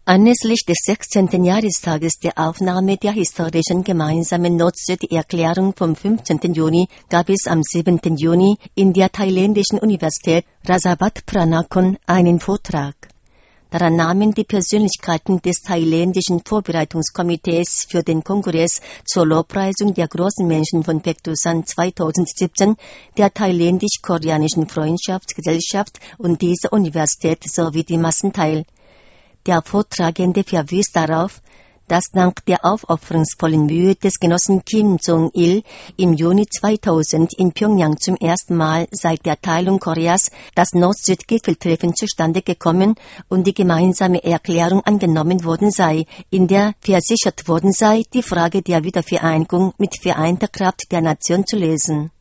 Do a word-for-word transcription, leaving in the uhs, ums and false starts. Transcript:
Anlässlich des sechzehnten Jahrestages der Aufnahme der historischen gemeinsamen Nord-Süd-Erklärung vom fünfzehnten Juni gab es am siebten Juni in der thailändischen Universität Rajabat Pranakon einen Vortrag. Daran nahmen die Persönlichkeiten des thailändischen Vorbereitungskomitees für den Kongress zur Lobpreisung der großen Menschen von Paektusan zweitausendsiebzehn, der thailändisch-koreanischen Freundschaftsgesellschaft und dieser Universität sowie die Massen teil. Der Vortragende verwies darauf, dass dank der aufopferungsvollen Mühe des Genossen Kim Jong-il im Juni zweitausend in Pjöngjang zum ersten Mal seit der Teilung Koreas das Nord-Süd-Gipfeltreffen zustande gekommen und die gemeinsame Erklärung angenommen worden sei, in der versichert worden sei, die Frage der Wiedervereinigung mit vereinter Kraft der Nation zu lösen.